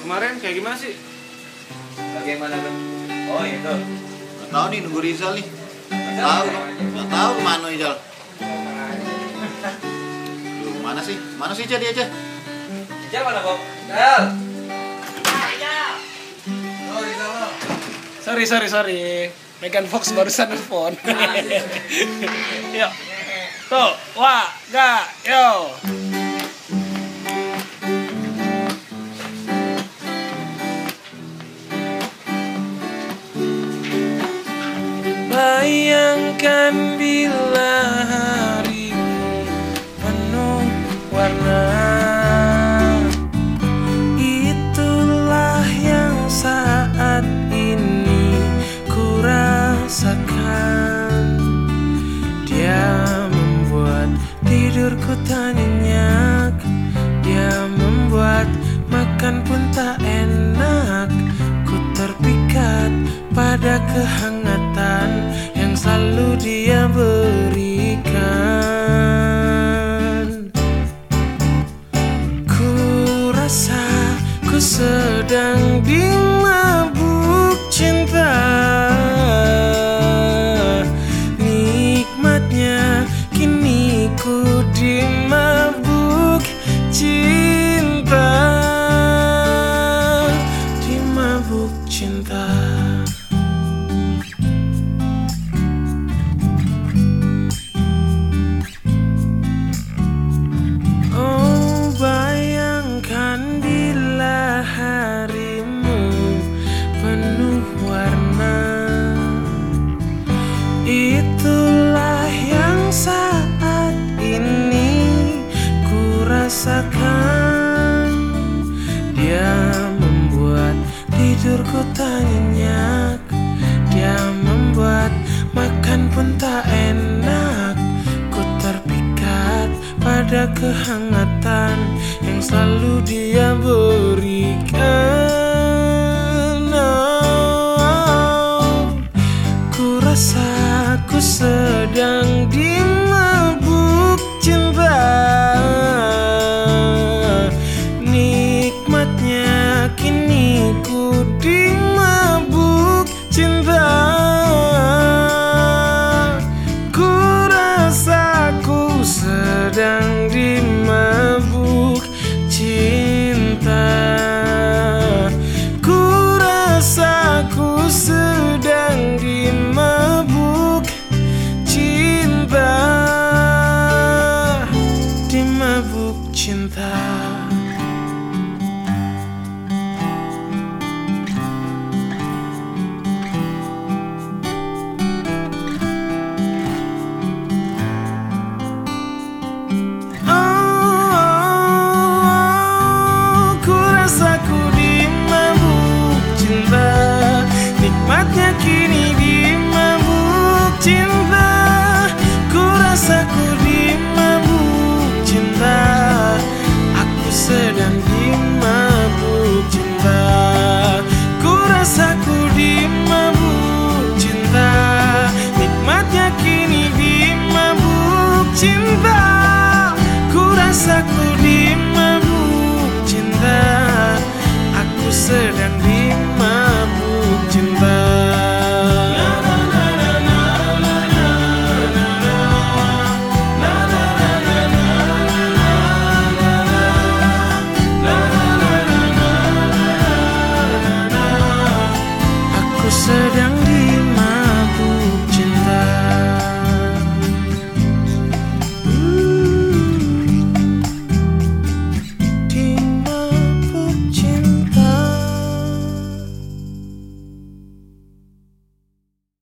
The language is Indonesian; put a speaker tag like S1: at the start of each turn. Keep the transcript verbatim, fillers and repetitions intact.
S1: kemarin kayak gimana sih?
S2: Bagaimana tuh? Oh itu.
S3: Gak tau nih, nunggu Rizal nih. Gak tau, gak tau kemana Rizal. Lu mana sih? Mana sih Ica dia aja?
S2: Rizal mana Bob? Rizal.
S3: Oh Rizal lo.
S4: Sorry, sorry, sorry. Megan Fox barusan nelfon. Yuk. Tuh, wah, ga, yo. Bayangkan bila harimu penuh warna, itulah yang saat ini ku rasakan. Dia membuat tidurku tak nyenyak, dia membuat makan pun tak enak. Ku terpikat pada kehangatan yang selalu dia berikan. Ku rasa ku sedang dimabuk cinta. Nikmatnya kini ku dimabuk cinta. Dimabuk cinta. Itulah yang saat ini ku rasakan. Dia membuat tidurku tak nyenyak, dia membuat makan pun tak enak. Ku terpikat pada kehangatan yang selalu dia berikan. Oh, ku rasa ku sedang dimabuk cinta. Nikmatnya kini ku dimabuk cinta. Ku rasa ku sedang dimabuk cinta. Ku rasa ku sedang dimabuk cinta. Dimabuk cinta. Oh, ku rasa ku dimabuk cinta. Nikmatnya kini dimabuk cinta. Ku rasa ku dimabuk cinta. Aku sedang dimabuk cinta. Ku rasa ku dimabuk cinta. Nikmatnya kini dimabuk cinta. Ku rasa ku dimabuk cinta. Aku sedang dimabuk cinta. Aku sedang